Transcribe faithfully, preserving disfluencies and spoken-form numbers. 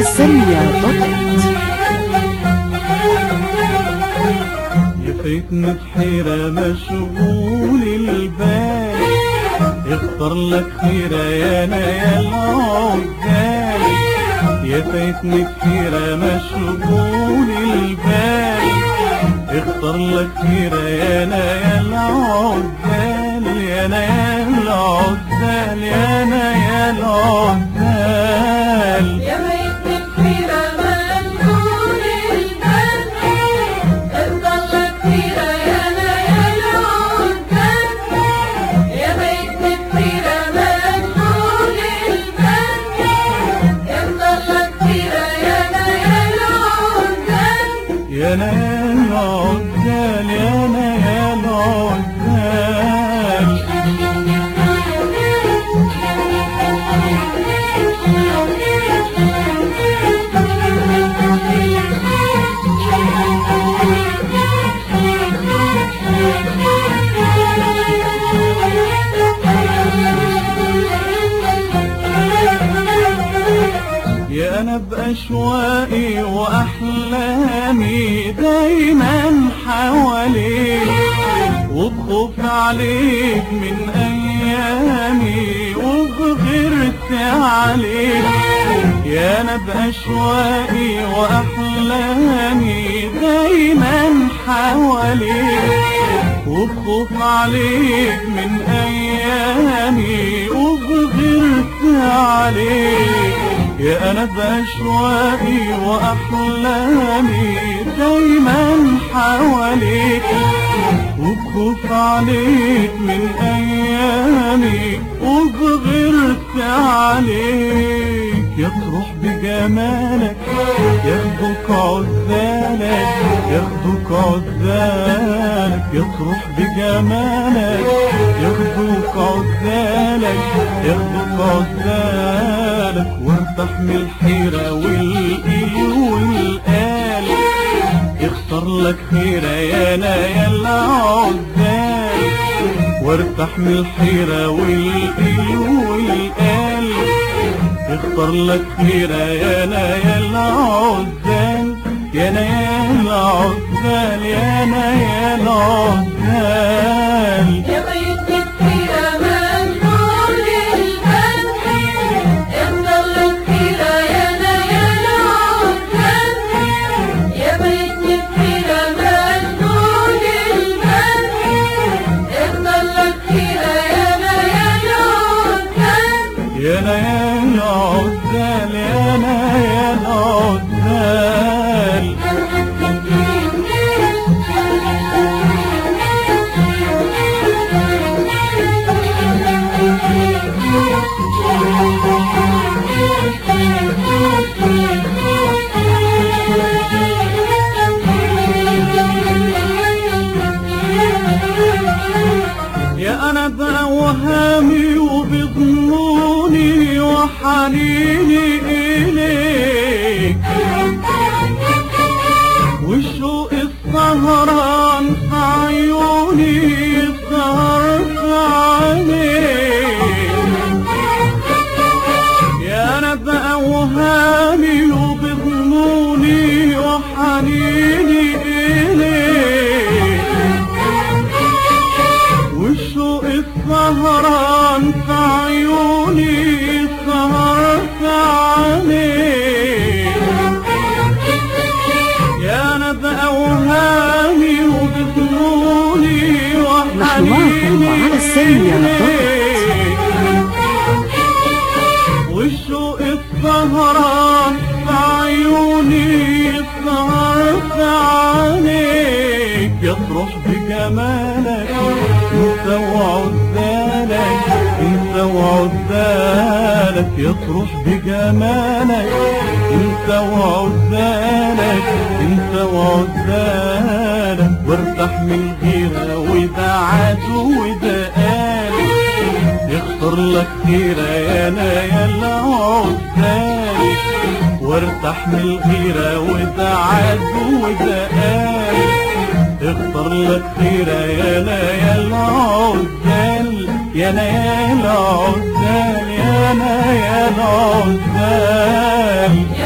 سامية دوت. يفيتني بحيرة مشغول البال، يختار لك خيرة يا نيال عزال. يفيتني بحيرة مشغول البال، يختار لك خيرة يا نيال عزال. يا نيال عزال يا نيال عزال. يا نيال عزال يا نيال عزال. يا أنا بأشواقي وأحلامي دايما حواليك، وبخوف عليك من أيامي وبغيرت عليك. يا أنا بأشواقي وأحلامي دايما حواليك، وبخوف عليك من أيامي وبغيرت عليك. يا أنا بأشواقي وأحلامي دايما حواليك، وبخوف عليك من أيامي وبغيرت عليك. يطرح بجمالك ياخدوك عزالك، ياخدوك عزالك. يطرح بجمالك ياخدوك عزالك، ياخدوك عزالك. وارتاح من الحيرة والقيل والقال، يختار لك خيرة يا نيال عزال. وارتاح من الحيرة والقيل والقال، يختار لك خيرة يا نيال عزال. يا نيال عزال يا نيال عزال. يا بيت الخيرة مشغول البال، يختار لك خيرة يا نيال عزال. يا بيت الخيرة مشغول البال، يختار لك خيرة يا نيال عزال. يا نيال عزال يا نيال عزال. يا أنا بأوهامي وبظنوني وحنيني إليك، والشوق السهران في عيوني سهر في عينيك. يا أنا بأوهامي وبظنوني وحنيني إليك، والشوق السهران في عيوني سهر في عينيك. يا أنا بأوهامي وبظنوني وحنيني إليك، والشوق السهران في عيوني سهر في عينيك. يطرح بجمالك انت وعزالك، انت وعزالك. يطرح بجمالك انت وعزالك، انت وعزالك. وارتاح من غيرة وده عدو وده قال، يختار لك خيرة يا نيال عزال. وارتاح من الغيرة وده عدو وده قال، اختار لك خيرة يا نيال عزال. يا نيال عزال يا نيال عزال.